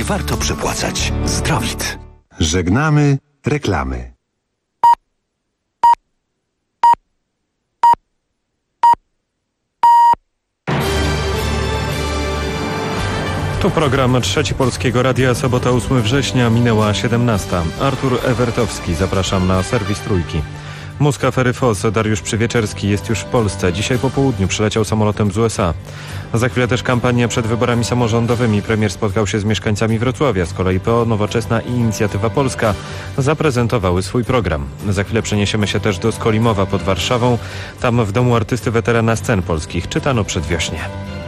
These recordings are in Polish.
warto przepłacać. Zdrowit. Żegnamy reklamy. Tu program Trzeci Polskiego Radia, sobota 8 września, minęła 17. Artur Ewertowski, zapraszam na serwis Trójki. Mózg afery FOS Dariusz Przywieczerski jest już w Polsce. Dzisiaj po południu przyleciał samolotem z USA. Za chwilę też kampania przed wyborami samorządowymi. Premier spotkał się z mieszkańcami Wrocławia. Z kolei PO, Nowoczesna i Inicjatywa Polska zaprezentowały swój program. Za chwilę przeniesiemy się też do Skolimowa pod Warszawą. Tam w Domu Artysty Weterana Scen Polskich czytano przedwiośnie.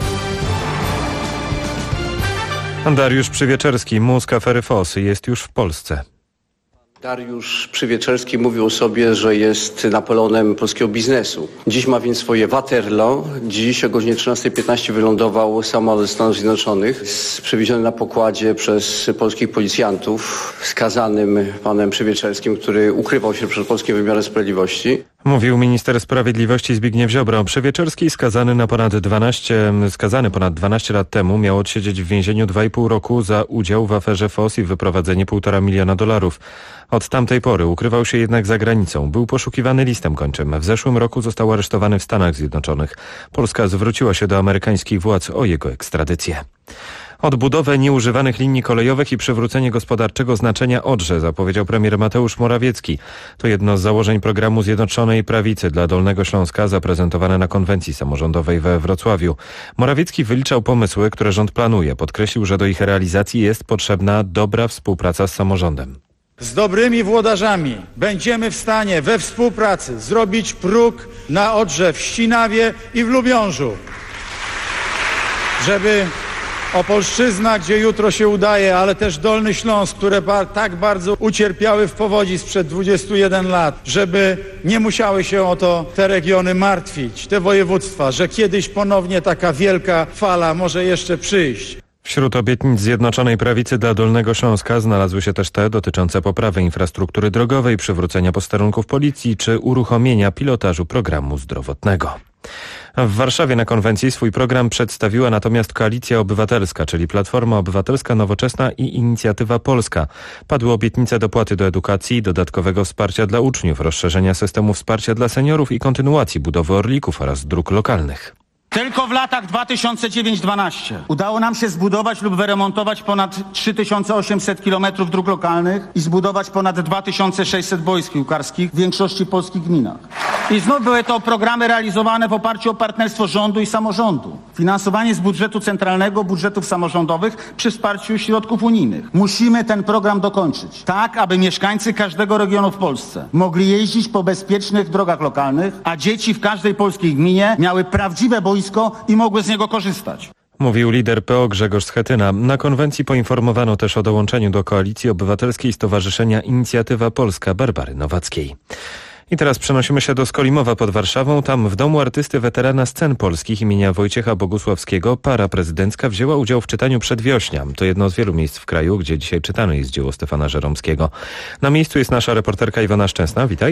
Dariusz Przywieczerski, mózg afery FOS, jest już w Polsce. Dariusz Przywieczerski mówił o sobie, że jest Napoleonem polskiego biznesu. Dziś ma więc swoje Waterloo. Dziś o godzinie 13:15 wylądował samolot Stanów Zjednoczonych, przewieziony na pokładzie przez polskich policjantów, skazanym panem Przywietrzerskim, który ukrywał się przed polskim wymiarem sprawiedliwości. Mówił minister sprawiedliwości Zbigniew Ziobro. Przywieczerski skazany ponad 12 lat temu miał odsiedzieć w więzieniu 2,5 roku za udział w aferze FOS i wyprowadzenie $1,5 miliona. Od tamtej pory ukrywał się jednak za granicą. Był poszukiwany listem kończym. W zeszłym roku został aresztowany w Stanach Zjednoczonych. Polska zwróciła się do amerykańskich władz o jego ekstradycję. Odbudowę nieużywanych linii kolejowych i przywrócenie gospodarczego znaczenia Odrze zapowiedział premier Mateusz Morawiecki. To jedno z założeń programu Zjednoczonej Prawicy dla Dolnego Śląska zaprezentowane na konwencji samorządowej we Wrocławiu. Morawiecki wyliczał pomysły, które rząd planuje. Podkreślił, że do ich realizacji jest potrzebna dobra współpraca z samorządem. Z dobrymi włodarzami będziemy w stanie we współpracy zrobić próg na Odrze w Ścinawie i w Lubiążu, żeby Opolszczyzna, gdzie jutro się udaje, ale też Dolny Śląsk, które tak bardzo ucierpiały w powodzi sprzed 21 lat, żeby nie musiały się o to te regiony martwić, te województwa, że kiedyś ponownie taka wielka fala może jeszcze przyjść. Wśród obietnic Zjednoczonej Prawicy dla Dolnego Śląska znalazły się też te dotyczące poprawy infrastruktury drogowej, przywrócenia posterunków policji czy uruchomienia pilotażu programu zdrowotnego. W Warszawie na konwencji swój program przedstawiła natomiast Koalicja Obywatelska, czyli Platforma Obywatelska, Nowoczesna i Inicjatywa Polska. Padły obietnice dopłaty do edukacji, dodatkowego wsparcia dla uczniów, rozszerzenia systemu wsparcia dla seniorów i kontynuacji budowy Orlików oraz dróg lokalnych. Tylko w latach 2009-2012 udało nam się zbudować lub wyremontować ponad 3800 km dróg lokalnych i zbudować ponad 2600 boisk piłkarskich w większości polskich gminach. I znów były to programy realizowane w oparciu o partnerstwo rządu i samorządu. Finansowanie z budżetu centralnego, budżetów samorządowych przy wsparciu środków unijnych. Musimy ten program dokończyć, tak aby mieszkańcy każdego regionu w Polsce mogli jeździć po bezpiecznych drogach lokalnych, a dzieci w każdej polskiej gminie miały prawdziwe boisko i mogły z niego korzystać. Mówił lider PO Grzegorz Schetyna. Na konwencji poinformowano też o dołączeniu do Koalicji Obywatelskiej Stowarzyszenia Inicjatywa Polska Barbary Nowackiej. I teraz przenosimy się do Skolimowa pod Warszawą. Tam w Domu Artysty Weterana Scen Polskich imienia Wojciecha Bogusławskiego para prezydencka wzięła udział w czytaniu Przedwiośnia. To jedno z wielu miejsc w kraju, gdzie dzisiaj czytane jest dzieło Stefana Żeromskiego. Na miejscu jest nasza reporterka Iwona Szczęsna. Witaj.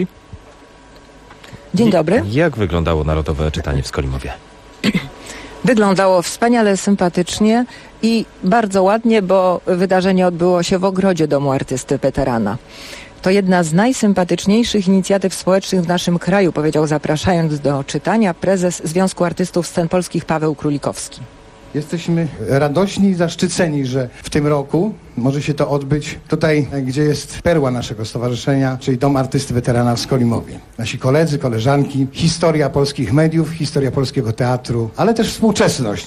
Dzień dobry. Jak wyglądało narodowe czytanie w Skolimowie? Wyglądało wspaniale, sympatycznie i bardzo ładnie, bo wydarzenie odbyło się w ogrodzie Domu Artysty Weterana. To jedna z najsympatyczniejszych inicjatyw społecznych w naszym kraju, powiedział, zapraszając do czytania, prezes Związku Artystów Scen Polskich Paweł Królikowski. Jesteśmy radośni i zaszczyceni, że w tym roku może się to odbyć tutaj, gdzie jest perła naszego stowarzyszenia, czyli Dom Artysty Weterana w Skolimowie. Nasi koledzy, koleżanki, historia polskich mediów, historia polskiego teatru, ale też współczesność.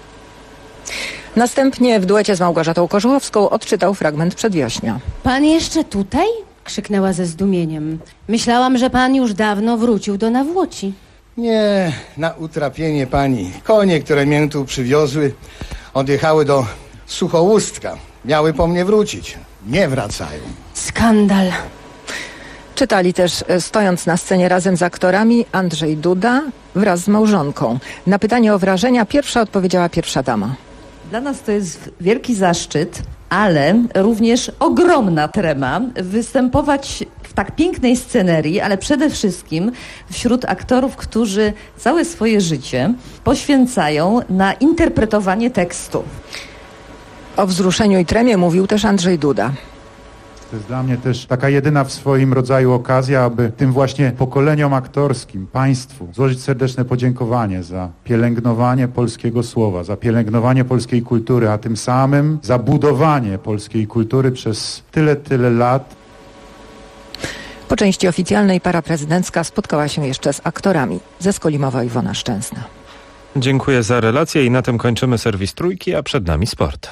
Następnie w duecie z Małgorzatą Kożuchowską odczytał fragment Przedwiośnia. Pan jeszcze tutaj? Krzyknęła ze zdumieniem. Myślałam, że pan już dawno wrócił do Nawłoci. Nie, na utrapienie pani. Konie, które mnie tu przywiozły, odjechały do Suchołustka. Miały po mnie wrócić. Nie wracają. Skandal. Czytali też, stojąc na scenie razem z aktorami, Andrzej Duda wraz z małżonką. Na pytanie o wrażenia pierwsza odpowiedziała pierwsza dama. Dla nas to jest wielki zaszczyt, ale również ogromna trema występować w tak pięknej scenerii, ale przede wszystkim wśród aktorów, którzy całe swoje życie poświęcają na interpretowanie tekstu. O wzruszeniu i tremie mówił też Andrzej Duda. To jest dla mnie też taka jedyna w swoim rodzaju okazja, aby tym właśnie pokoleniom aktorskim, państwu złożyć serdeczne podziękowanie za pielęgnowanie polskiego słowa, za pielęgnowanie polskiej kultury, a tym samym za budowanie polskiej kultury przez tyle lat. Po części oficjalnej para prezydencka spotkała się jeszcze z aktorami. Ze Skolimowa Iwona Szczęsna. Dziękuję za relację i na tym kończymy serwis Trójki, a przed nami sport.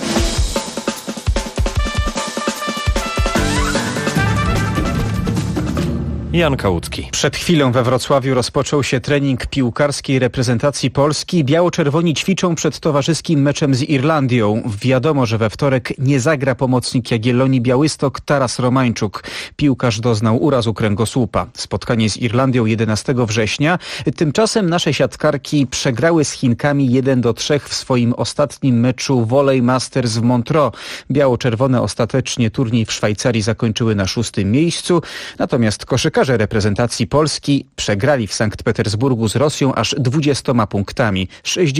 Jan Kałucki. Przed chwilą we Wrocławiu rozpoczął się trening piłkarskiej reprezentacji Polski. Biało-czerwoni ćwiczą przed towarzyskim meczem z Irlandią. Wiadomo, że we wtorek nie zagra pomocnik Jagiellonii Białystok Taras Romańczuk. Piłkarz doznał urazu kręgosłupa. Spotkanie z Irlandią 11 września. Tymczasem nasze siatkarki przegrały z Chinkami 1-3 w swoim ostatnim meczu Volley Masters w Montreux. Biało-czerwone ostatecznie turniej w Szwajcarii zakończyły na 6. miejscu. Natomiast koszykarze reprezentacji Polski przegrali w Sankt Petersburgu z Rosją aż 20 punktami,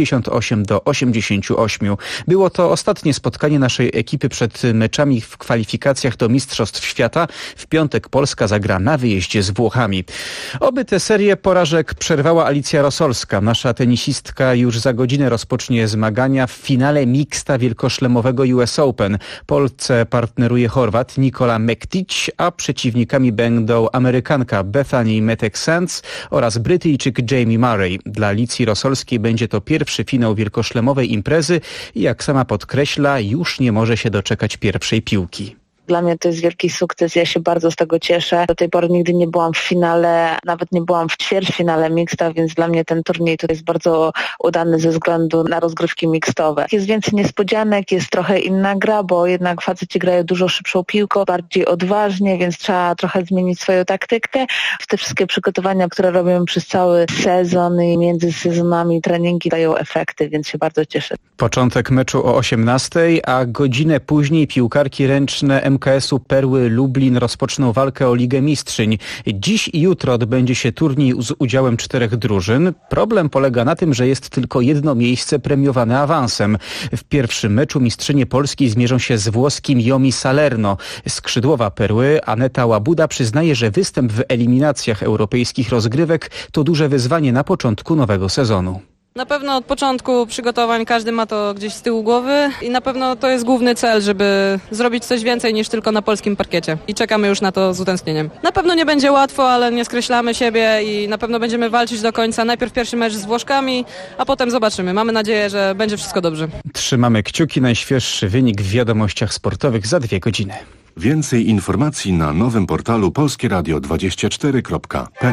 68-88. Było to ostatnie spotkanie naszej ekipy przed meczami w kwalifikacjach do Mistrzostw Świata. W piątek Polska zagra na wyjeździe z Włochami. Oby tę serię porażek przerwała Alicja Rosolska. Nasza tenisistka już za godzinę rozpocznie zmagania w finale mixta wielkoszlemowego US Open. Polce partneruje Chorwat Nikola Mektić, a przeciwnikami będą Amerykanka Bethany Metek-Sands oraz Brytyjczyk Jamie Murray. Dla Alicji Rosolskiej będzie to pierwszy finał wielkoszlemowej imprezy i jak sama podkreśla, już nie może się doczekać pierwszej piłki. Dla mnie to jest wielki sukces, ja się bardzo z tego cieszę. Do tej pory nigdy nie byłam w finale, nawet nie byłam w ćwierćfinale mixta, więc dla mnie ten turniej to jest bardzo udany ze względu na rozgrywki mixtowe. Jest więcej niespodzianek, jest trochę inna gra, bo jednak faceci grają dużo szybszą piłką, bardziej odważnie, więc trzeba trochę zmienić swoją taktykę. W te wszystkie przygotowania, które robimy przez cały sezon i między sezonami treningi dają efekty, więc się bardzo cieszę. Początek meczu o 18:00, a godzinę później piłkarki ręczne MKS-u Perły Lublin rozpoczną walkę o Ligę Mistrzyń. Dziś i jutro odbędzie się turniej z udziałem 4 drużyn. Problem polega na tym, że jest tylko jedno miejsce premiowane awansem. W pierwszym meczu mistrzynie Polski zmierzą się z włoskim Iomi Salerno. Skrzydłowa Perły Aneta Łabuda przyznaje, że występ w eliminacjach europejskich rozgrywek to duże wyzwanie na początku nowego sezonu. Na pewno od początku przygotowań każdy ma to gdzieś z tyłu głowy i na pewno to jest główny cel, żeby zrobić coś więcej niż tylko na polskim parkiecie. I czekamy już na to z utęsknieniem. Na pewno nie będzie łatwo, ale nie skreślamy siebie i na pewno będziemy walczyć do końca. Najpierw pierwszy mecz z Włoszkami, a potem zobaczymy. Mamy nadzieję, że będzie wszystko dobrze. Trzymamy kciuki. Najświeższy wynik w wiadomościach sportowych za 2 godziny. Więcej informacji na nowym portalu polskieradio24.pl.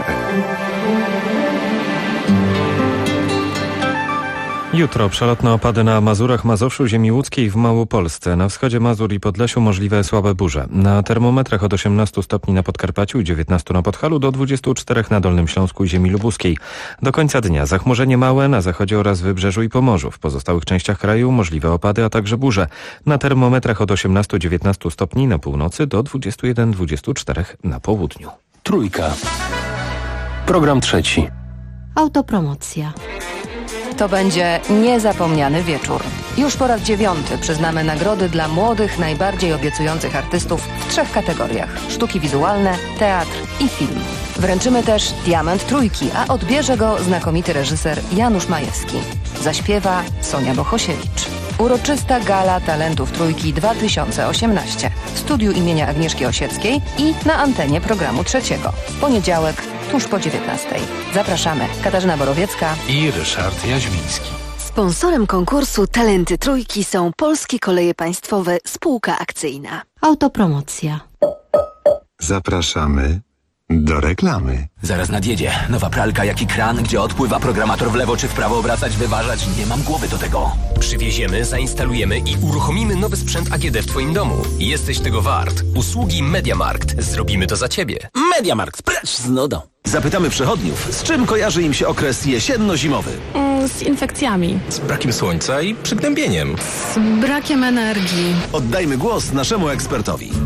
Jutro przelotne opady na Mazurach, Mazowszu, ziemi łódzkiej w Małopolsce. Na wschodzie Mazur i Podlesiu możliwe słabe burze. Na termometrach od 18 stopni na Podkarpaciu i 19 na Podhalu do 24 na Dolnym Śląsku i ziemi lubuskiej. Do końca dnia zachmurzenie małe na zachodzie oraz Wybrzeżu i Pomorzu. W pozostałych częściach kraju możliwe opady, a także burze. Na termometrach od 18-19 stopni na północy do 21-24 na południu. Trójka. Program trzeci. Autopromocja. To będzie niezapomniany wieczór. Już po raz 9 przyznamy nagrody dla młodych, najbardziej obiecujących artystów w 3 kategoriach: sztuki wizualne, teatr i film. Wręczymy też Diament Trójki, a odbierze go znakomity reżyser Janusz Majewski. Zaśpiewa Sonia Bohosiewicz. Uroczysta Gala Talentów Trójki 2018 w studiu imienia Agnieszki Osieckiej i na antenie programu trzeciego. W poniedziałek tuż po 19:00. Zapraszamy. Katarzyna Borowiecka i Ryszard Jaźwiński. Sponsorem konkursu Talenty Trójki są Polskie Koleje Państwowe Spółka Akcyjna. Autopromocja. Zapraszamy do reklamy. Zaraz nadjedzie. Nowa pralka jak i kran, gdzie odpływa programator w lewo czy w prawo obracać, wyważać. Nie mam głowy do tego. Przywieziemy, zainstalujemy i uruchomimy nowy sprzęt AGD w Twoim domu. Jesteś tego wart. Usługi MediaMarkt. Zrobimy to za Ciebie. MediaMarkt, precz z nudą. Zapytamy przechodniów, z czym kojarzy im się okres jesienno-zimowy? Z infekcjami. Z brakiem słońca i przygnębieniem. Z brakiem energii. Oddajmy głos naszemu ekspertowi.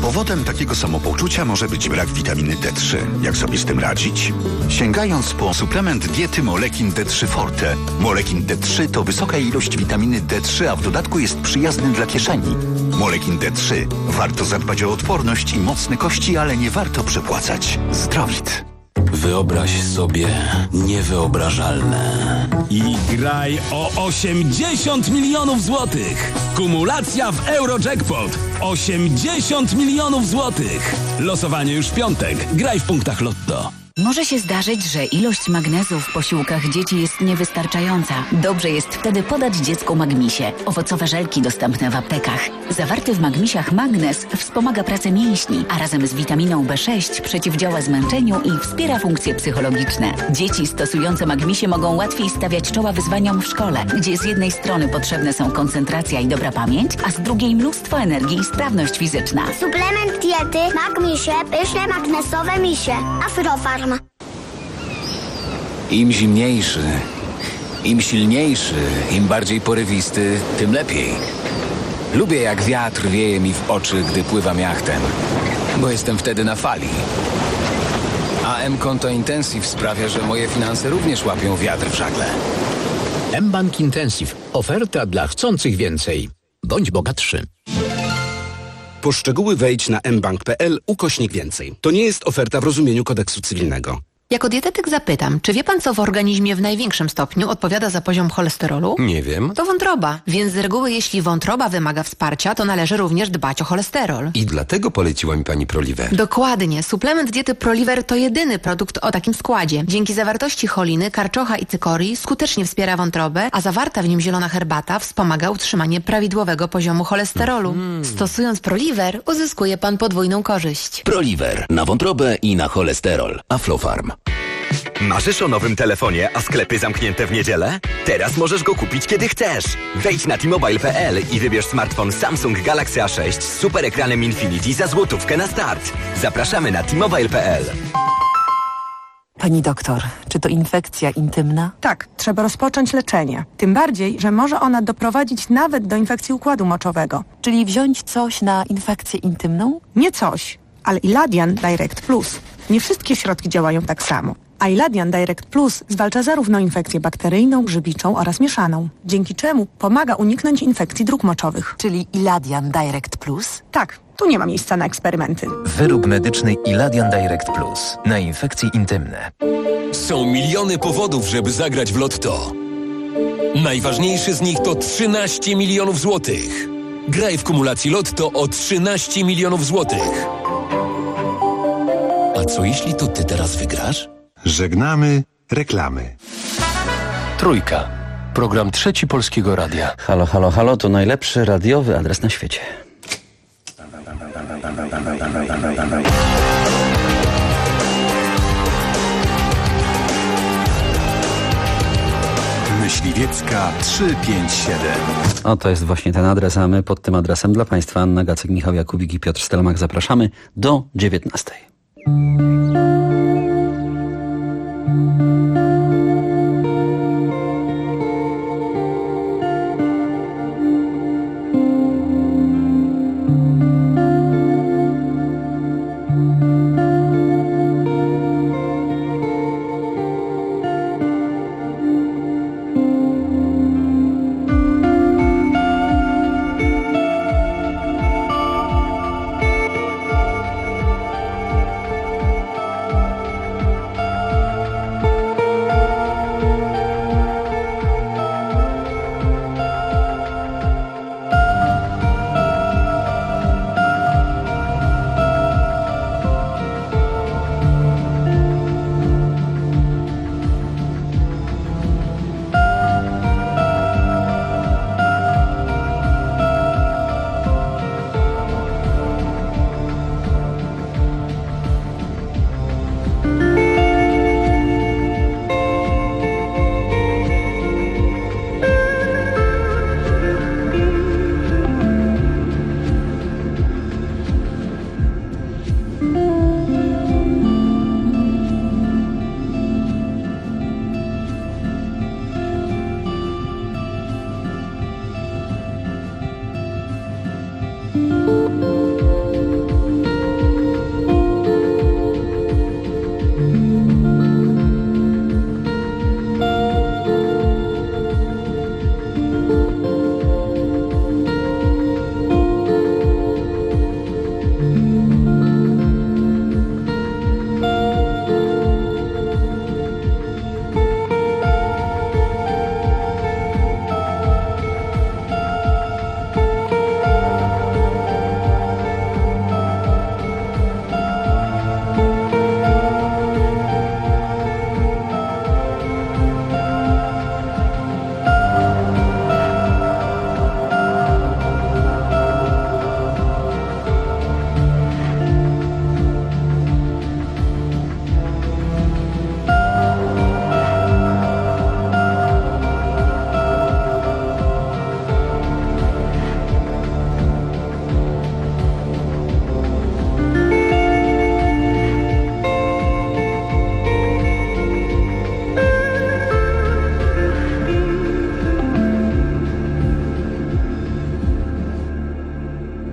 Powodem takiego samopoczucia może być brak witaminy D3. Jak sobie z tym radzić? Sięgając po suplement diety Molekin D3 Forte. Molekin D3 to wysoka ilość witaminy D3, a w dodatku jest przyjazny dla kieszeni. Molekin D3. Warto zadbać o odporność i mocne kości, ale nie warto przepłacać. Zdrowit. Wyobraź sobie niewyobrażalne. I graj o 80 milionów złotych. Kumulacja w Eurojackpot. 80 milionów złotych. Losowanie już w piątek. Graj w punktach Lotto. Może się zdarzyć, że ilość magnezu w posiłkach dzieci jest niewystarczająca. Dobrze jest wtedy podać dziecku Magmisie. Owocowe żelki dostępne w aptekach. Zawarty w Magmisiach magnez wspomaga pracę mięśni, a razem z witaminą B6 przeciwdziała zmęczeniu i wspiera funkcje psychologiczne. Dzieci stosujące Magmisie mogą łatwiej stawiać czoła wyzwaniom w szkole, gdzie z jednej strony potrzebne są koncentracja i dobra pamięć, a z drugiej mnóstwo energii i sprawność fizyczna. Suplement diety Magmisie, pyszne magnesowe misie. Afrofarm. Im zimniejszy, im silniejszy, im bardziej porywisty, tym lepiej. Lubię, jak wiatr wieje mi w oczy, gdy pływam jachtem, bo jestem wtedy na fali. A M-Konto Intensive sprawia, że moje finanse również łapią wiatr w żagle. mBank Intensive. Oferta dla chcących więcej. Bądź bogatszy. Po szczegóły wejdź na mbank.pl/więcej. To nie jest oferta w rozumieniu kodeksu cywilnego. Jako dietetyk zapytam, czy wie pan, co w organizmie w największym stopniu odpowiada za poziom cholesterolu? Nie wiem. To wątroba, więc z reguły jeśli wątroba wymaga wsparcia, to należy również dbać o cholesterol. I dlatego poleciła mi pani Proliver. Dokładnie. Suplement diety Proliver to jedyny produkt o takim składzie. Dzięki zawartości choliny, karczocha i cykorii skutecznie wspiera wątrobę, a zawarta w nim zielona herbata wspomaga utrzymanie prawidłowego poziomu cholesterolu. Stosując Proliver, uzyskuje pan podwójną korzyść. Proliver. Na wątrobę i na cholesterol. Aflofarm. Marzysz o nowym telefonie, a sklepy zamknięte w niedzielę? Teraz możesz go kupić kiedy chcesz. Wejdź na T-Mobile.pl i wybierz smartfon Samsung Galaxy A6 z super ekranem Infinity za złotówkę na start. Zapraszamy na T-Mobile.pl. Pani doktor, czy to infekcja intymna? Tak, trzeba rozpocząć leczenie. Tym bardziej, że może ona doprowadzić nawet do infekcji układu moczowego. Czyli wziąć coś na infekcję intymną? Nie coś, ale Iladian Direct Plus. Nie wszystkie środki działają tak samo. A Iladian Direct Plus zwalcza zarówno infekcję bakteryjną, grzybiczą oraz mieszaną, dzięki czemu pomaga uniknąć infekcji dróg moczowych. Czyli Iladian Direct Plus? Tak, tu nie ma miejsca na eksperymenty. Wyrób medyczny Iladian Direct Plus na infekcje intymne. Są miliony powodów, żeby zagrać w Lotto. Najważniejszy z nich to 13 milionów złotych. Graj w kumulacji Lotto o 13 milionów złotych. A co jeśli to ty teraz wygrasz? Żegnamy reklamy. Trójka. Program Trzeci Polskiego Radia. Halo, halo, halo, to najlepszy radiowy adres na świecie. Myśliwiecka 357. O, to jest właśnie ten adres, a my pod tym adresem dla Państwa Anna Gacek, Michał Jakubik i Piotr Stelmach zapraszamy do 19.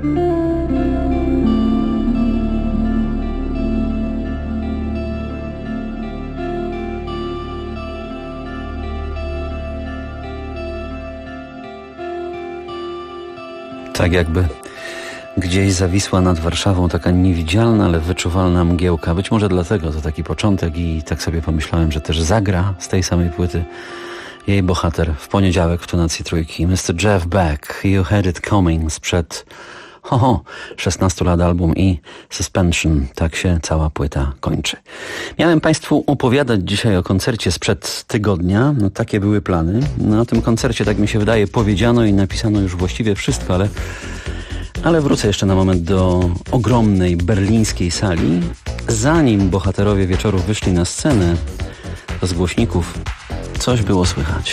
Tak jakby gdzieś zawisła nad Warszawą taka niewidzialna, ale wyczuwalna mgiełka. Być może dlatego to taki początek i tak sobie pomyślałem, że też zagra z tej samej płyty jej bohater w poniedziałek w tonacji trójki. Mr. Jeff Beck, You Had It Coming sprzed 16 lat album i Suspension. Tak się cała płyta kończy. Miałem Państwu opowiadać dzisiaj o koncercie sprzed tygodnia. No takie były plany. No o tym koncercie, tak mi się wydaje, powiedziano i napisano już właściwie wszystko, ale wrócę jeszcze na moment do ogromnej berlińskiej sali. Zanim bohaterowie wieczoru wyszli na scenę, to z głośników coś było słychać.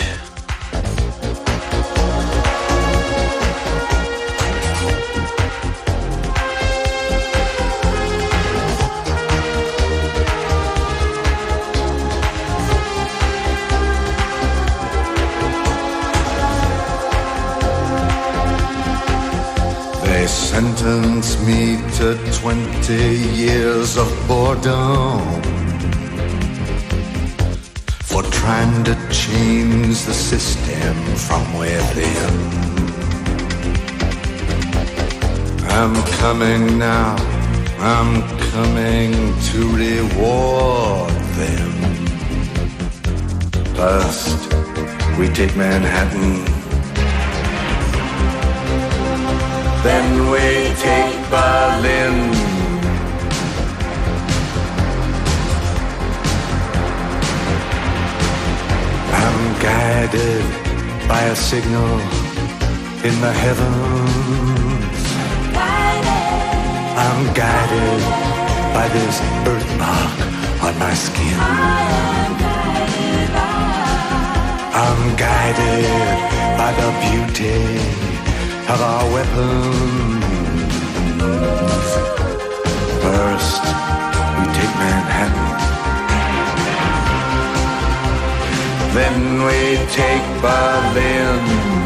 They sentenced me to 20 years of boredom for trying to change the system from within. I'm coming now, I'm coming to reward them. First, we take Manhattan. Then we take Berlin. I'm guided by a signal in the heavens. I'm guided by this birthmark on my skin. I'm guided by the beauty of our weapons. First, we take Manhattan. Then we take Berlin.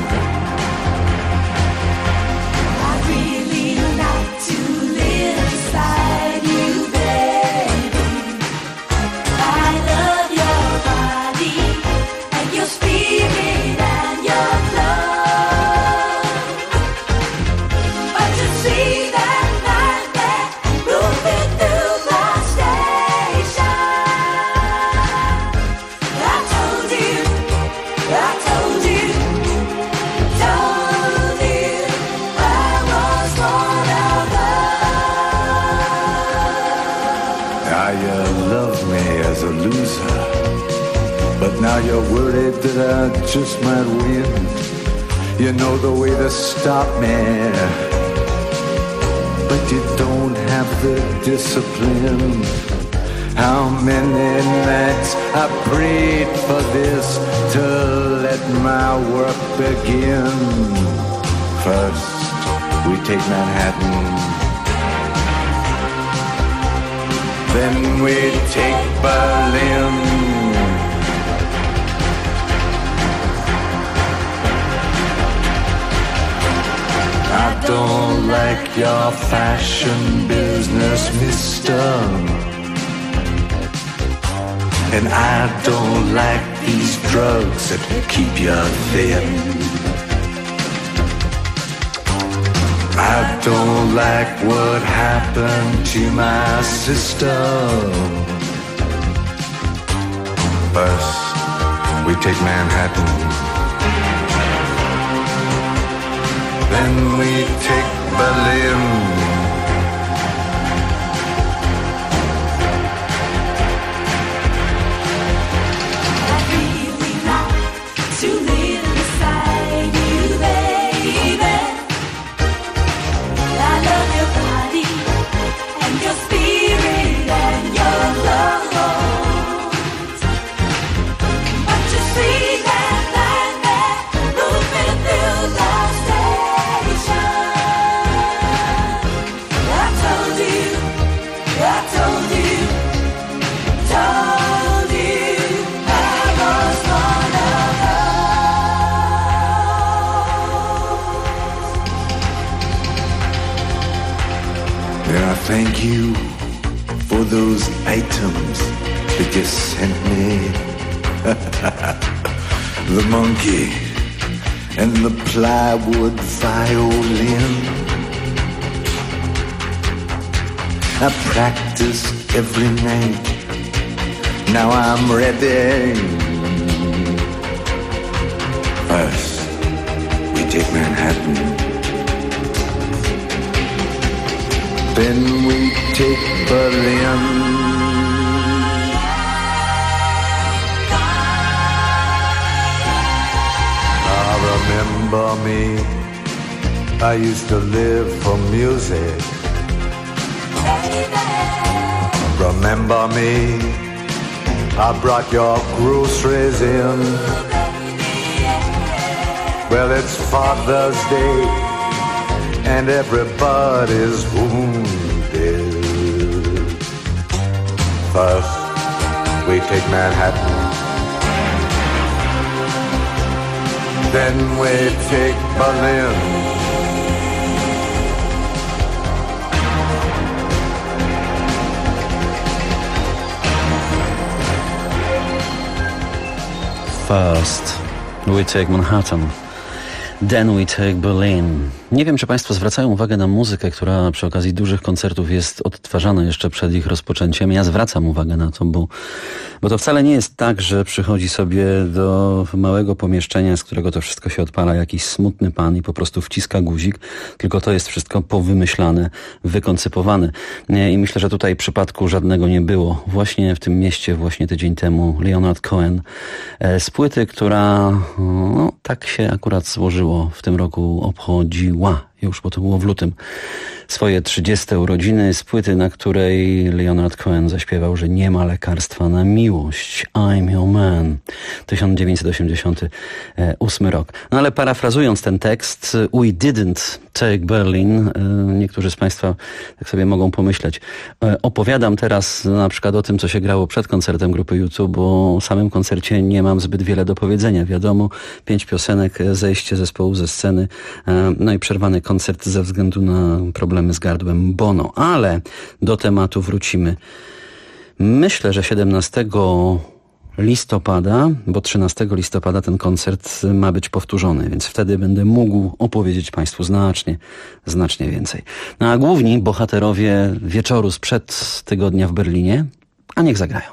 I really like to live inside you, baby. I love your body and your spirit and your love. But you see that nightmare moving through the station. I told you I was one of them. Now you love me as a loser, but now you're worried that I just might win. You know the way to stop me, but you don't have the discipline. How many nights I prayed for this to let my work begin. First, we take Manhattan. Then we take Berlin. I don't like your fashion business, mister. And I don't like these drugs that keep you thin. I don't like what happened to my sister. First, we take Manhattan. Then we take Berlin. To live beside you, baby. I love your body and your spirit and your love. But you see that nightmare moving through the station. Thank you for those items that you sent me. The monkey and the plywood violin. I practice every night. Now I'm ready. First, we take Manhattan. Then we take Berlin. Remember me, I used to live for music. Remember me, I brought your groceries in. Well, it's Father's Day and everybody's wounded. First, we take Manhattan. Then we take Berlin. First, we take Manhattan. Then we take Berlin. Nie wiem, czy Państwo zwracają uwagę na muzykę, która przy okazji dużych koncertów jest odtwarzana jeszcze przed ich rozpoczęciem. Ja zwracam uwagę na to, bo to wcale nie jest tak, że przychodzi sobie do małego pomieszczenia, z którego to wszystko się odpala jakiś smutny pan i po prostu wciska guzik, tylko to jest wszystko powymyślane, wykoncypowane. I myślę, że tutaj przypadku żadnego nie było. Właśnie w tym mieście, właśnie tydzień temu Leonard Cohen z płyty, która tak się akurat złożyło, w tym roku obchodziła już, bo to było w lutym, swoje 30. urodziny, z płyty, na której Leonard Cohen zaśpiewał, że nie ma lekarstwa na miłość. I'm your man. 1988 rok. No ale parafrazując ten tekst, we didn't take Berlin. Niektórzy z Państwa tak sobie mogą pomyśleć. Opowiadam teraz na przykład o tym, co się grało przed koncertem grupy YouTube, bo o samym koncercie nie mam zbyt wiele do powiedzenia. Wiadomo, 5 piosenek, zejście zespołu ze sceny, no i przerwany koncert ze względu na problemy z gardłem Bono. Ale do tematu wrócimy. Myślę, że 17 listopada, bo 13 listopada ten koncert ma być powtórzony, więc wtedy będę mógł opowiedzieć Państwu znacznie więcej. No a główni bohaterowie wieczoru sprzed tygodnia w Berlinie, a niech zagrają.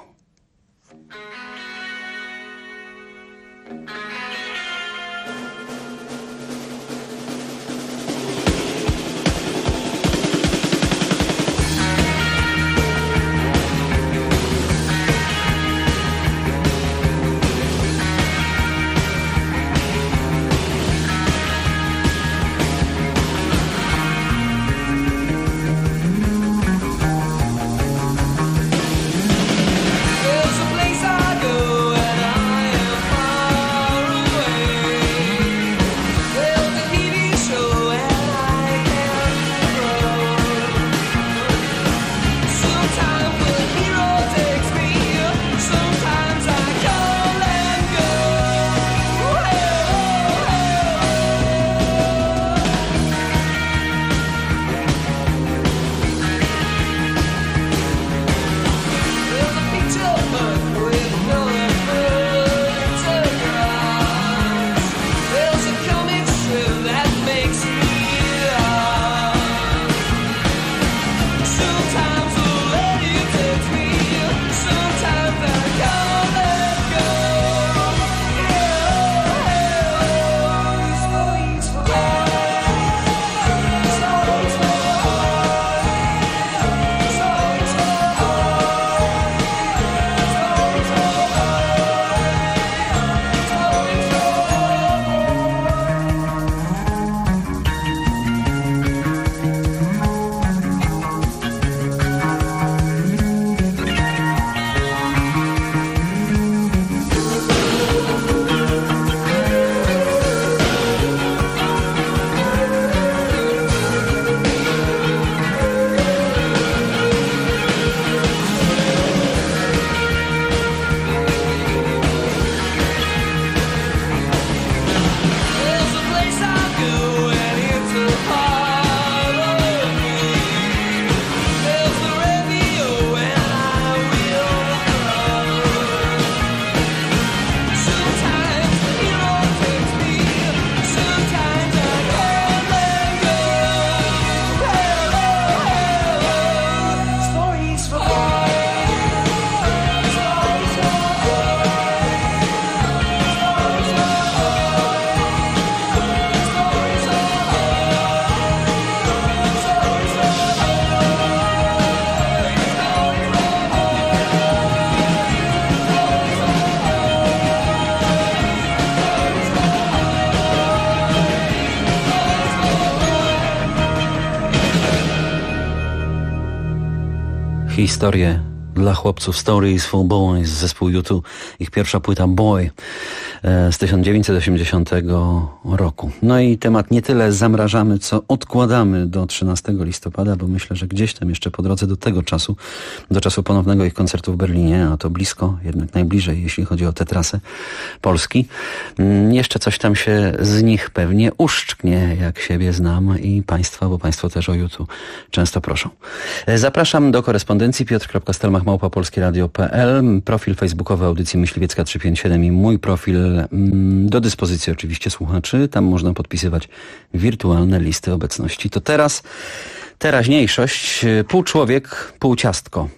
Historie dla chłopców, Stories for Boys, zespół U2, ich pierwsza płyta Boy z 1980 roku. No i temat nie tyle zamrażamy, co odkładamy do 13 listopada, bo myślę, że gdzieś tam jeszcze po drodze do tego czasu, do czasu ponownego ich koncertu w Berlinie, a to blisko, jednak najbliżej, jeśli chodzi o tę trasę Polski, jeszcze coś tam się z nich pewnie uszczknie, jak siebie znam i Państwa, bo Państwo też o U2 często proszą. Zapraszam do korespondencji piotr.stelmach@polskieradio.pl, profil facebookowy Audycji Myśliwiecka 357 i mój profil do dyspozycji oczywiście słuchaczy. Tam można podpisywać wirtualne listy obecności. To teraz teraźniejszość, pół człowiek, pół ciastko.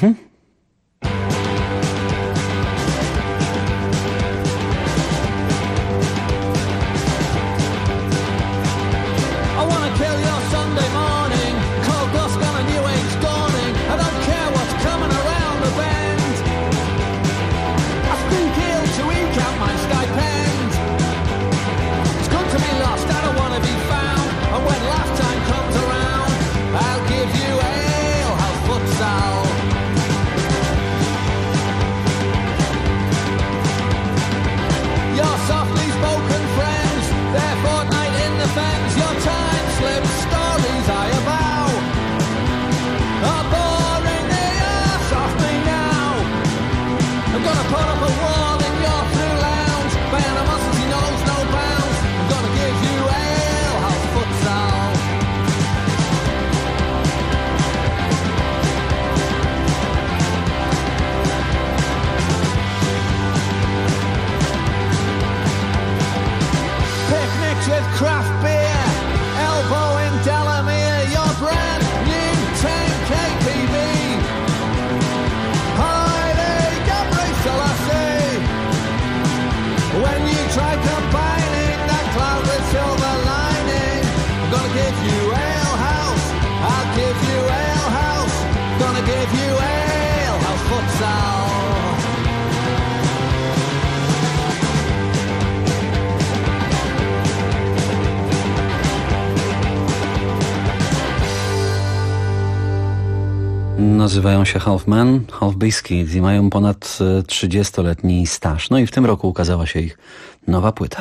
Nazywają się Half Man, Half Biscuit i mają ponad 30-letni staż. No i w tym roku ukazała się ich nowa płyta.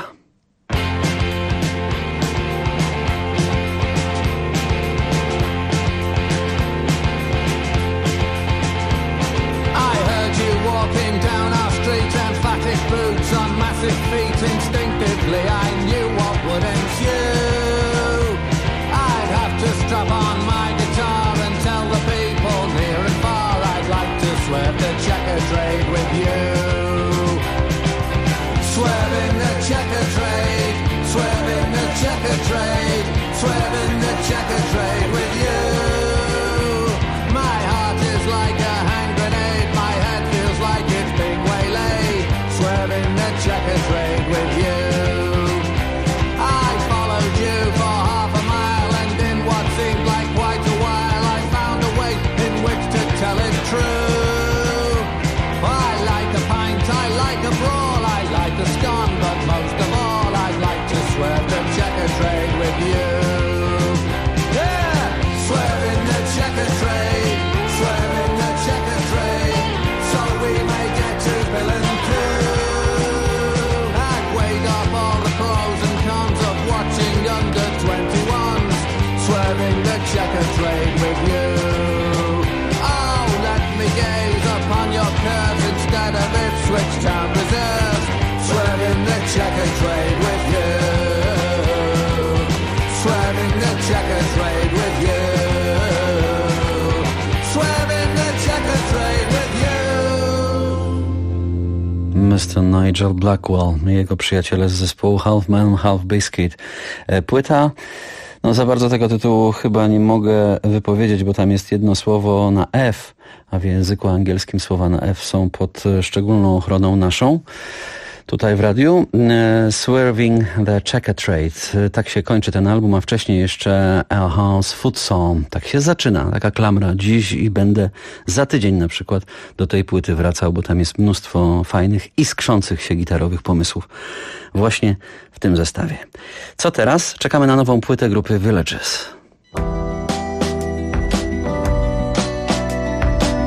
Mr. Nigel Blackwell i jego przyjaciele z zespołu Half Man, Half Biscuit. Płyta, no za bardzo tego tytułu chyba nie mogę wypowiedzieć, bo tam jest jedno słowo na F, a w języku angielskim słowa na F są pod szczególną ochroną naszą. Tutaj w radiu Swerving the Checker Trade. Tak się kończy ten album, a wcześniej jeszcze Our House Food Song. Tak się zaczyna, taka klamra dziś i będę za tydzień na przykład do tej płyty wracał, bo tam jest mnóstwo fajnych, iskrzących się gitarowych pomysłów właśnie w tym zestawie. Co teraz? Czekamy na nową płytę grupy Villages.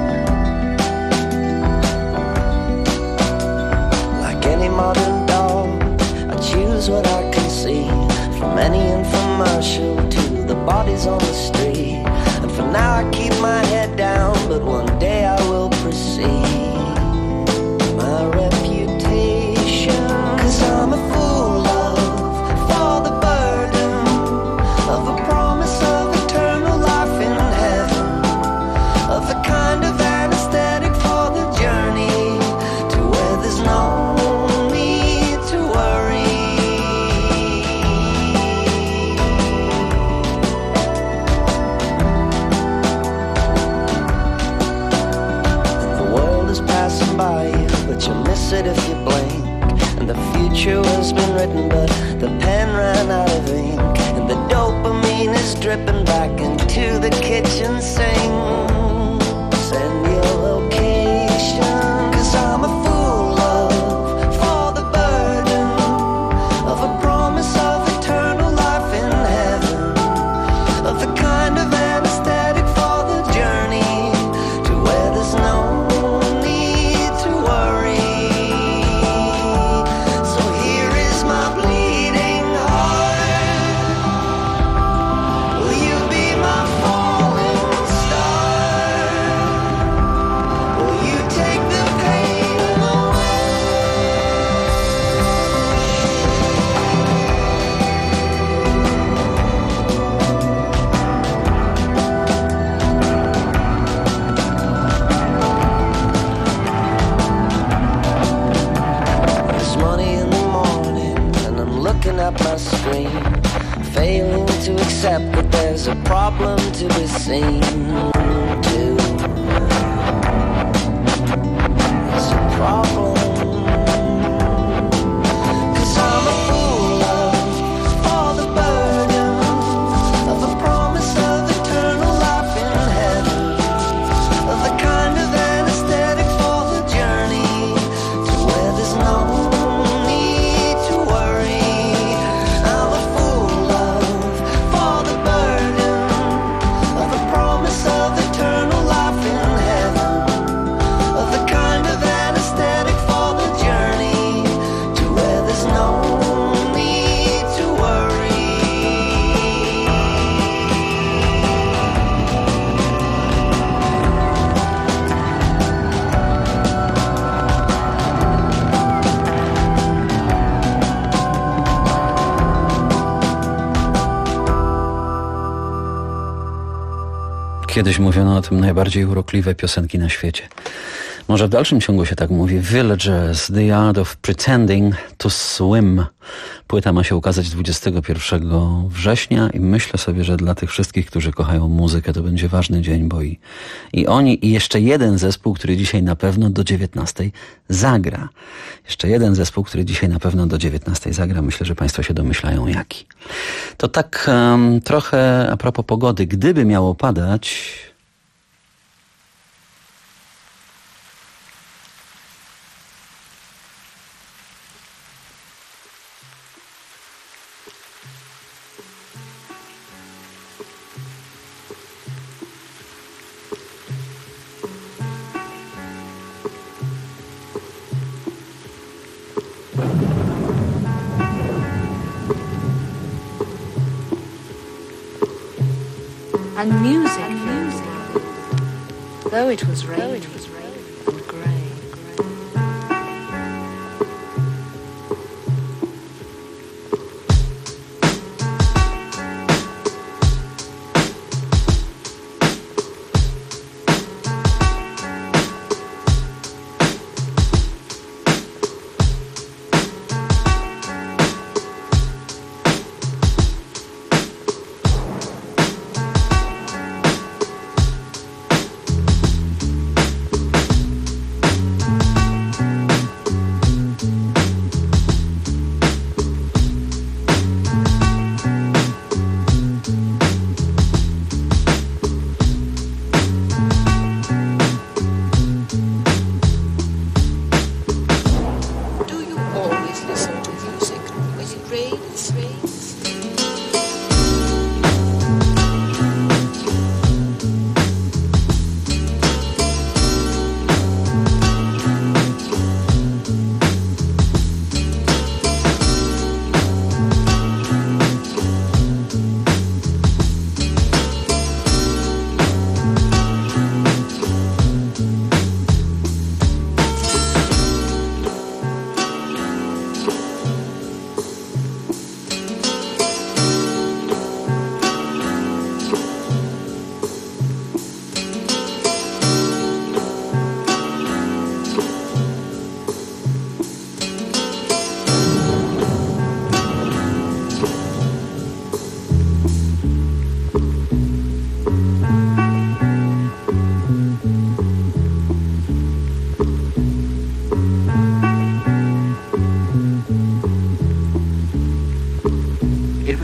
slipping back into the kitchen sink. Send your location, 'cause I'm a fool love for the burden of a promise of eternal life in heaven, of the kind of anesthetic for the journey to where there's no need to worry. So here is my bleeding heart. Will you be my falling star? Will you take the pain away? It's money in the morning and I'm looking at my screen, failing to accept that there's a problem to be seen too. It's a problem, 'cause I'm a fool love for the burden of a promise of eternal life in heaven, of the kind of anesthetic for the journey to where there's no need to worry. I'm a fool love for the burden of a promise of eternal life in heaven, of the kind of anesthetic for the journey to where there's no need to worry. Kiedyś mówiono o tym najbardziej urokliwe piosenki na świecie. Może w dalszym ciągu się tak mówi. Villagers, The Art of Pretending to Swim. Płyta ma się ukazać 21 września i myślę sobie, że dla tych wszystkich, którzy kochają muzykę, to będzie ważny dzień, bo i oni, i jeszcze jeden zespół, który dzisiaj na pewno do 19 zagra. Jeszcze jeden zespół, który dzisiaj na pewno do 19 zagra. Myślę, że Państwo się domyślają jaki. To tak trochę a propos pogody. Gdyby miało padać... And music, though it was rain and grey.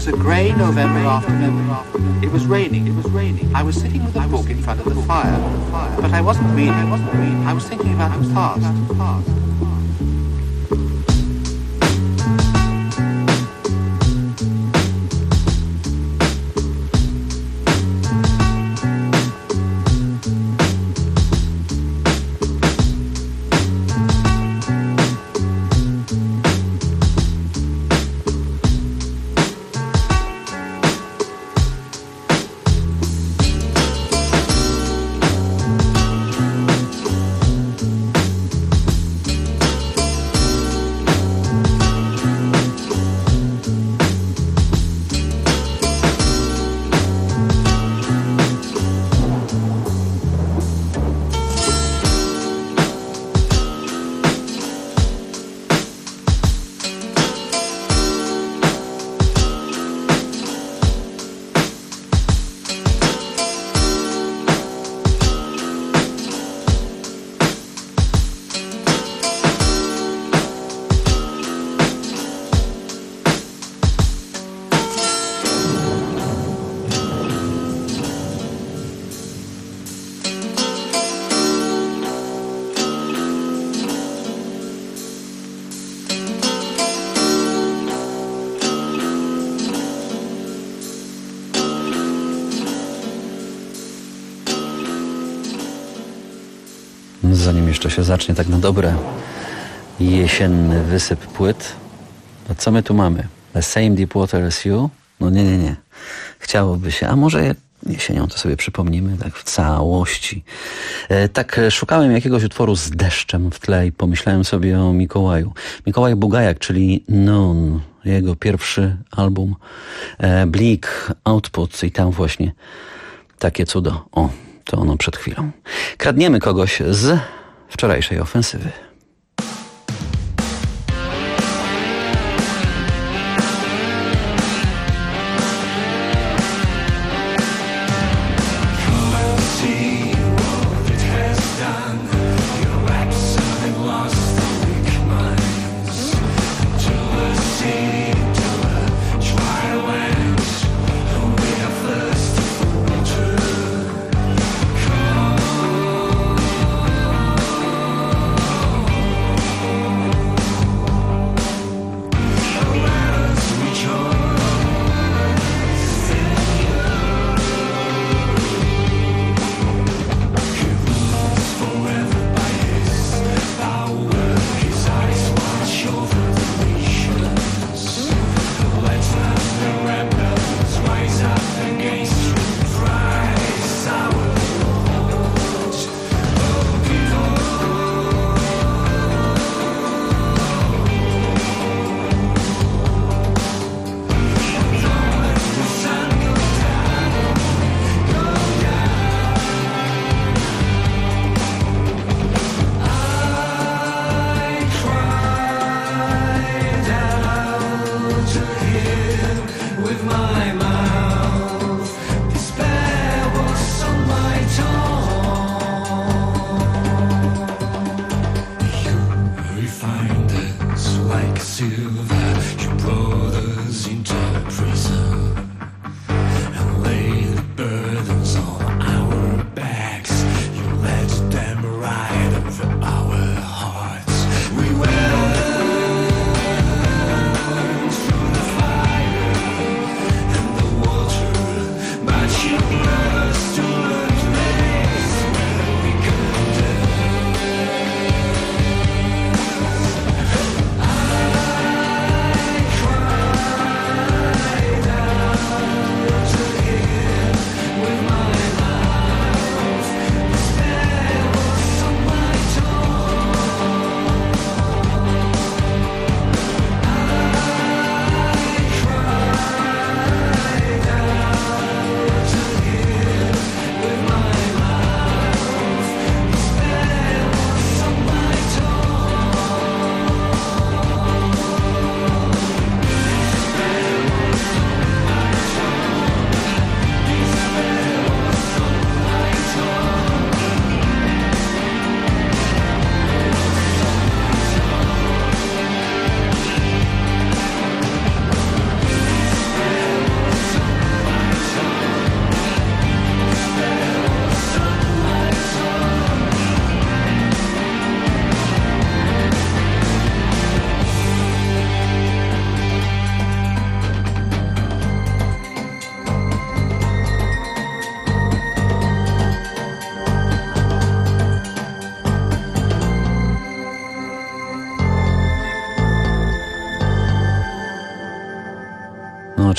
was a grey November afternoon. It was raining. I was sitting with a book in front of the fire, but I wasn't reading. I was thinking about the past. Zanim jeszcze się zacznie tak na dobre jesienny wysyp płyt, to co my tu mamy? The Same Deep Water as You? No nie. Chciałoby się, a może jesienią to sobie przypomnimy tak w całości. Tak szukałem jakiegoś utworu z deszczem w tle i pomyślałem sobie o Mikołaju. Mikołaj Bugajak, czyli Noon, jego pierwszy album Bleak Output i tam właśnie takie cudo. O, to ono przed chwilą. Kradniemy kogoś z wczorajszej ofensywy. Oh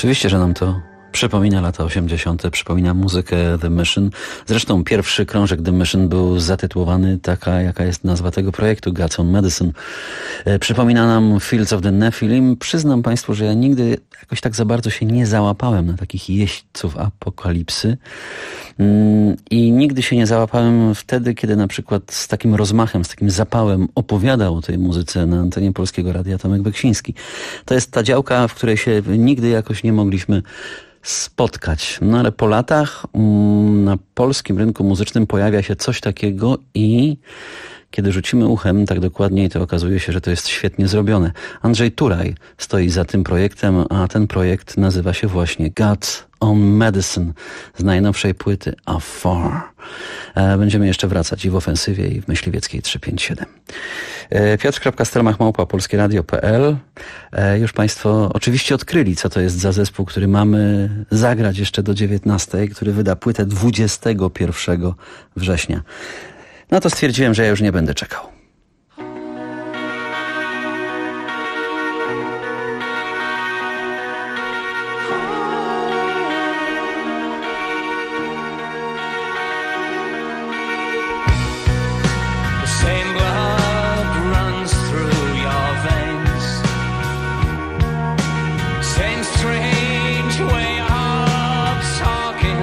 Oczywiście, że nam to przypomina lata 80., przypomina muzykę The Mission. Zresztą pierwszy krążek The Mission był zatytułowany taka, jaka jest nazwa tego projektu, God's Own Medicine. Przypomina nam Fields of the Nephilim. Przyznam Państwu, że ja nigdy jakoś tak za bardzo się nie załapałem na takich jeźdźców apokalipsy. I nigdy się nie załapałem wtedy, kiedy na przykład z takim rozmachem, z takim zapałem opowiadał o tej muzyce na antenie Polskiego Radia Tomek Beksiński. To jest ta działka, w której się nigdy jakoś nie mogliśmy spotkać. No ale po latach na polskim rynku muzycznym pojawia się coś takiego i kiedy rzucimy uchem tak dokładniej, to okazuje się, że to jest świetnie zrobione. Andrzej Turaj stoi za tym projektem, a ten projekt nazywa się właśnie God's Own Medicine z najnowszej płyty Afar. Będziemy jeszcze wracać i w Ofensywie, i w Myśliwieckiej 357. Piotr.Stromach@polskieradio.pl. Już Państwo oczywiście odkryli, co to jest za zespół, który mamy zagrać jeszcze do 19, który wyda płytę 21 września. No to stwierdziłem, że ja już nie będę czekał.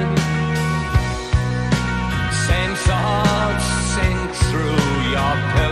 Your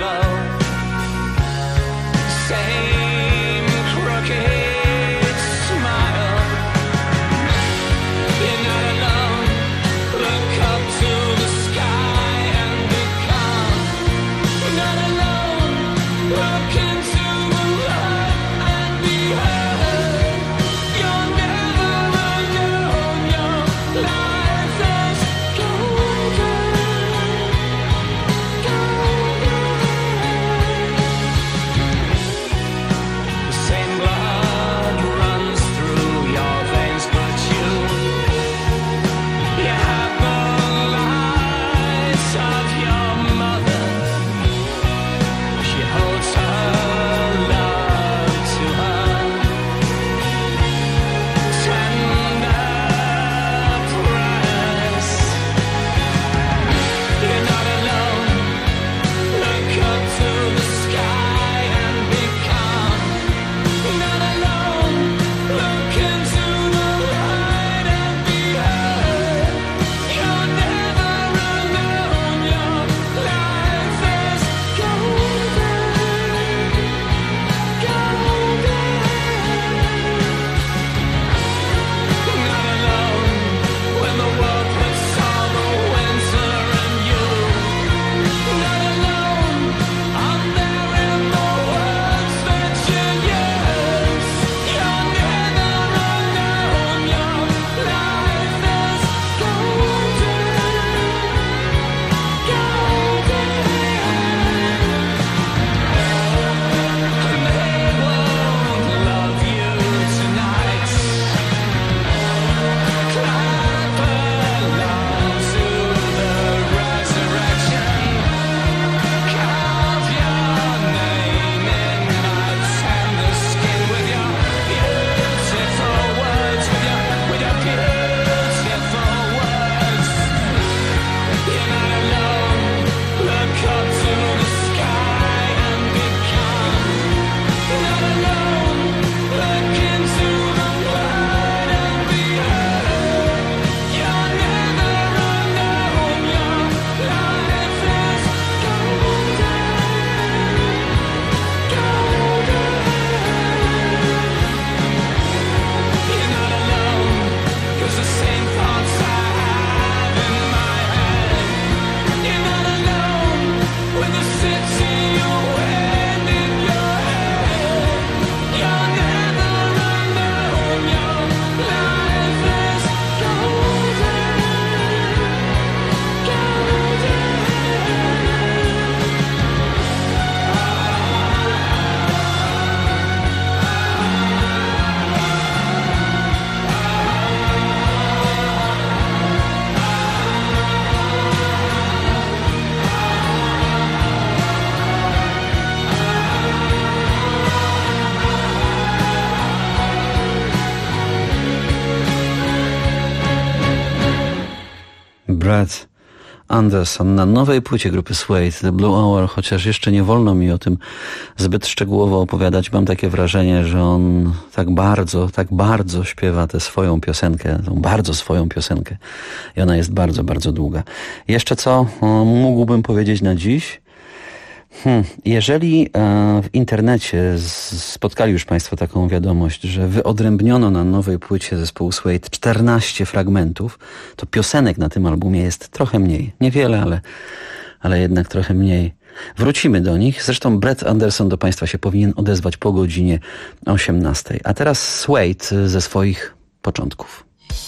Brett Anderson na nowej płycie grupy Suede, The Blue Hour, chociaż jeszcze nie wolno mi o tym zbyt szczegółowo opowiadać. Mam takie wrażenie, że on tak bardzo śpiewa tę swoją piosenkę, tą bardzo swoją piosenkę. I ona jest bardzo, bardzo długa. Jeszcze co mógłbym powiedzieć na dziś? Jeżeli w internecie spotkali już Państwo taką wiadomość, że wyodrębniono na nowej płycie zespołu Suede 14 fragmentów, to piosenek na tym albumie jest trochę mniej. Niewiele, ale jednak trochę mniej. Wrócimy do nich. Zresztą Brett Anderson do Państwa się powinien odezwać po godzinie 18. A teraz Suede ze swoich początków.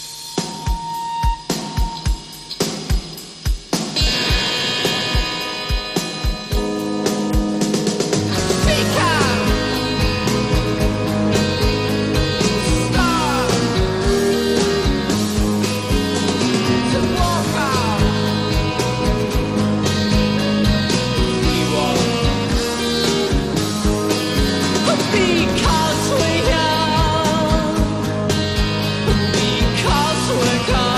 Because we are, because we're gone.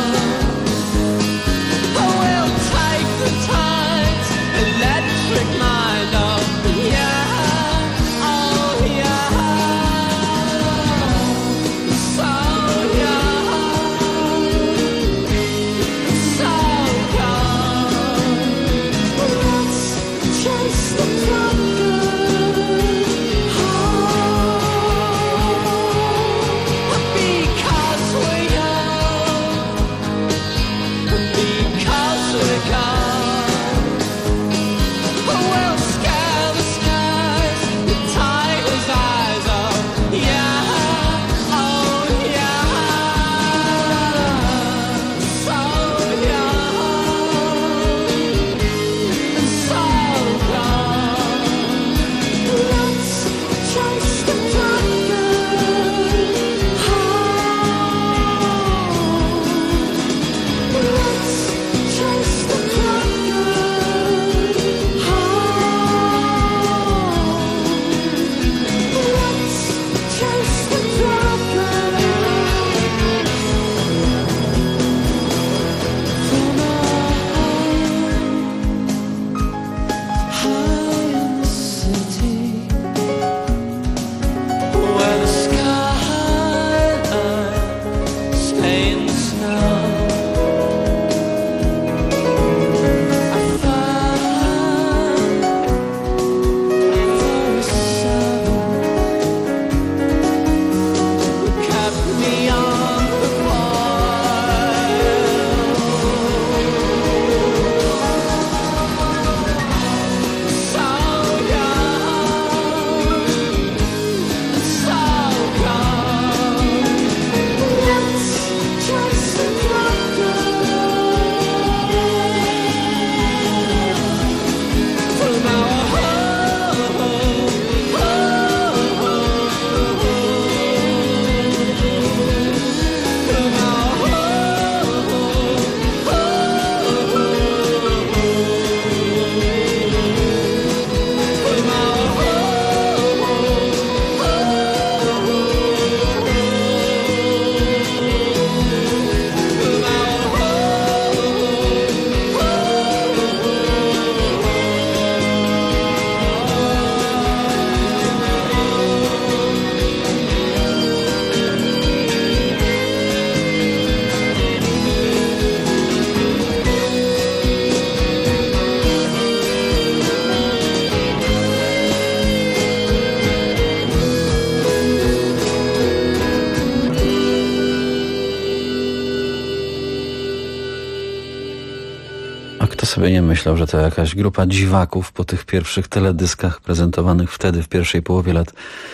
sobie nie myślał, że to jakaś grupa dziwaków po tych pierwszych teledyskach prezentowanych wtedy w pierwszej połowie lat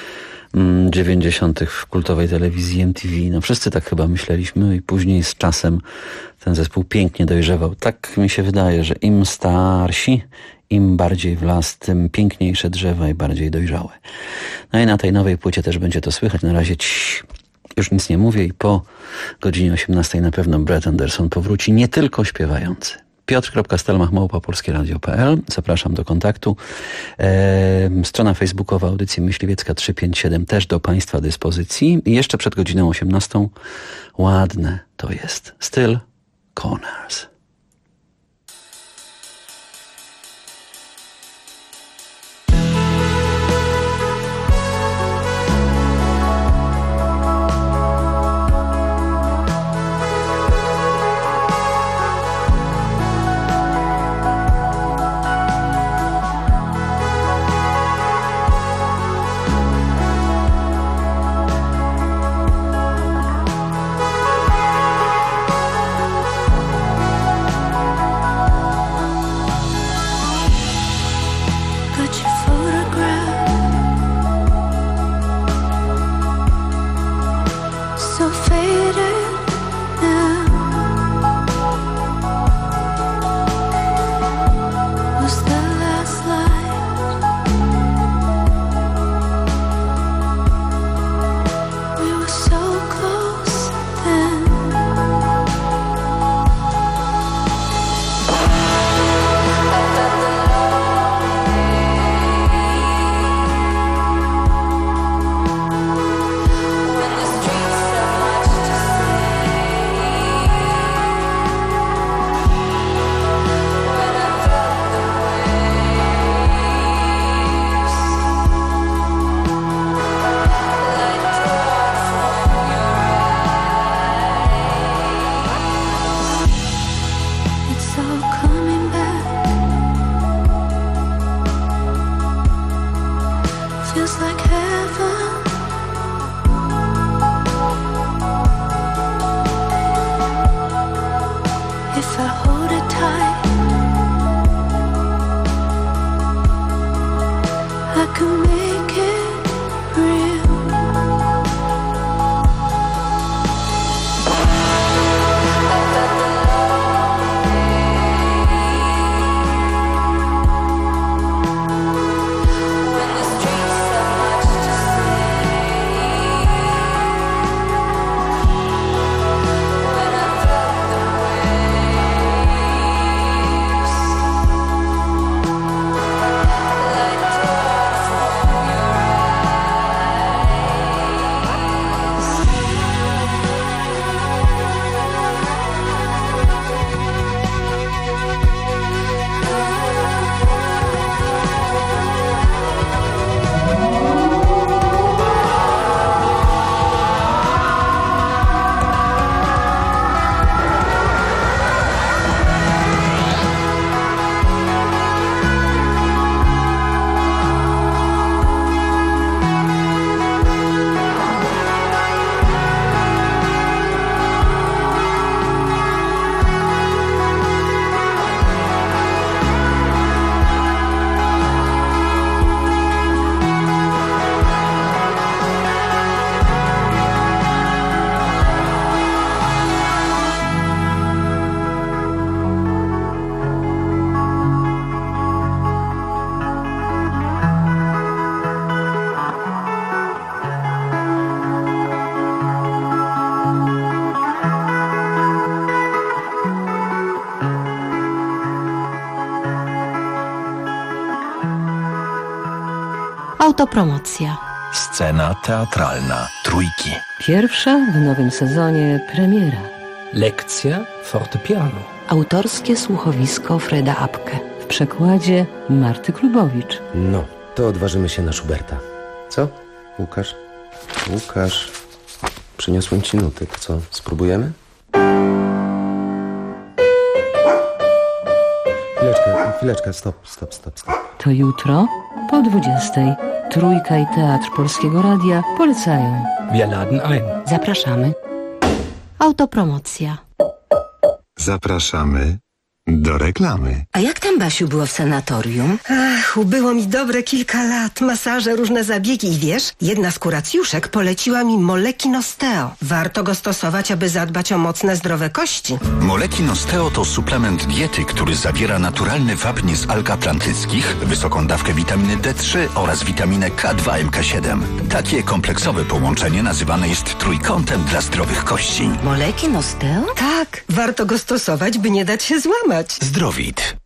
90. w kultowej telewizji MTV. No wszyscy tak chyba myśleliśmy i później z czasem ten zespół pięknie dojrzewał. Tak mi się wydaje, że im starsi, im bardziej w las, tym piękniejsze drzewa i bardziej dojrzałe. No i na tej nowej płycie też będzie to słychać. Na razie już nic nie mówię i po godzinie 18 na pewno Brett Anderson powróci, nie tylko śpiewający. Piotr.stelmach@polskieradio.pl. Zapraszam do kontaktu. Strona facebookowa Audycji Myśliwiecka 357 też do Państwa dyspozycji. I jeszcze przed godziną 18 ładne to jest styl Corners. Autopromocja. Scena teatralna Trójki. Pierwsza w nowym sezonie premiera. Lekcja fortepianu. Autorskie słuchowisko Freda Apke. W przekładzie Marty Klubowicz. No, to odważymy się na Schuberta. Co? Łukasz? Łukasz, przyniosłem ci nuty. To co, spróbujemy? Chwileczkę, stop. To jutro po 20:00. Trójka i Teatr Polskiego Radia polecają. Wir laden ein. Zapraszamy. Autopromocja. Zapraszamy do reklamy. A jak tam, Basiu, było w sanatorium? Ach, ubyło mi dobre kilka lat. Masaże, różne zabiegi i wiesz, jedna z kuracjuszek poleciła mi Molekin Osteo. Warto go stosować, aby zadbać o mocne, zdrowe kości. Molekin Osteo to suplement diety, który zawiera naturalny wapń z alg atlantyckich, wysoką dawkę witaminy D3 oraz witaminę K2 MK7. Takie kompleksowe połączenie nazywane jest trójkątem dla zdrowych kości. Molekin Osteo? Tak, warto go stosować, by nie dać się złamać. Zdrowit.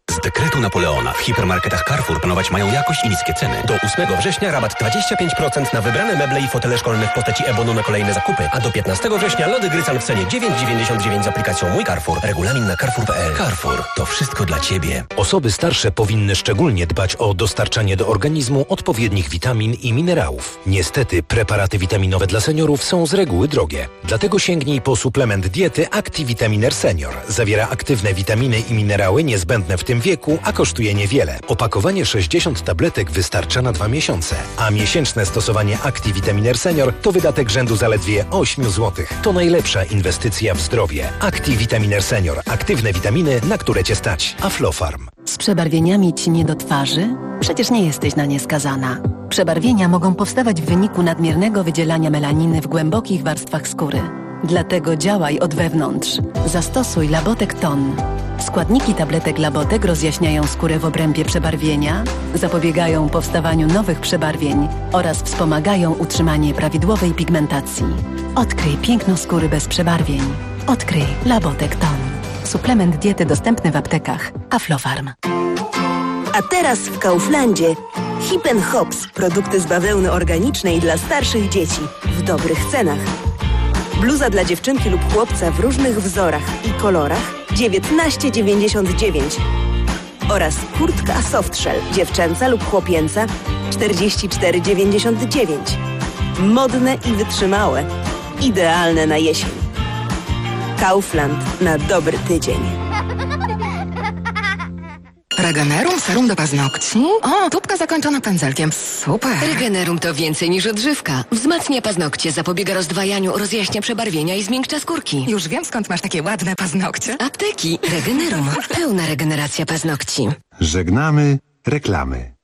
Z dekretu Napoleona w hipermarketach Carrefour panować mają jakość i niskie ceny. Do 8 września rabat 25% na wybrane meble i fotele szkolne w postaci e-bonu na kolejne zakupy, a do 15 września lody Grycan w cenie 9,99 z aplikacją Mój Carrefour. Regulamin na carrefour.pl. Carrefour. To wszystko dla Ciebie. Osoby starsze powinny szczególnie dbać o dostarczanie do organizmu odpowiednich witamin i minerałów. Niestety preparaty witaminowe dla seniorów są z reguły drogie. Dlatego sięgnij po suplement diety ActiVitaminer Senior. Zawiera aktywne witaminy i minerały niezbędne w tym wieku, a kosztuje niewiele. Opakowanie 60 tabletek wystarcza na 2 miesiące, a miesięczne stosowanie ActiVitaminer Senior to wydatek rzędu zaledwie 8 zł. To najlepsza inwestycja w zdrowie. ActiVitaminer Senior. Aktywne witaminy, na które Cię stać. Aflofarm. Z przebarwieniami ci nie do twarzy? Przecież nie jesteś na nie skazana. Przebarwienia mogą powstawać w wyniku nadmiernego wydzielania melaniny w głębokich warstwach skóry. Dlatego działaj od wewnątrz. Zastosuj Labotek Ton. Składniki tabletek Labotek rozjaśniają skórę w obrębie przebarwienia, zapobiegają powstawaniu nowych przebarwień oraz wspomagają utrzymanie prawidłowej pigmentacji. Odkryj piękno skóry bez przebarwień. Odkryj Labotek Ton. Suplement diety dostępny w aptekach. Aflofarm. A teraz w Kauflandzie Hip & Hops. Produkty z bawełny organicznej dla starszych dzieci. W dobrych cenach. Bluza dla dziewczynki lub chłopca w różnych wzorach i kolorach 19,99 oraz kurtka softshell dziewczęca lub chłopięca 44,99. Modne i wytrzymałe. Idealne na jesień. Kaufland na dobry tydzień. Regenerum serum do paznokci? O, tubka zakończona pędzelkiem. Super. Regenerum to więcej niż odżywka. Wzmacnia paznokcie, zapobiega rozdwajaniu, rozjaśnia przebarwienia i zmiękcza skórki. Już wiem, skąd masz takie ładne paznokcie. Apteki. Regenerum. Pełna regeneracja paznokci. Żegnamy reklamy.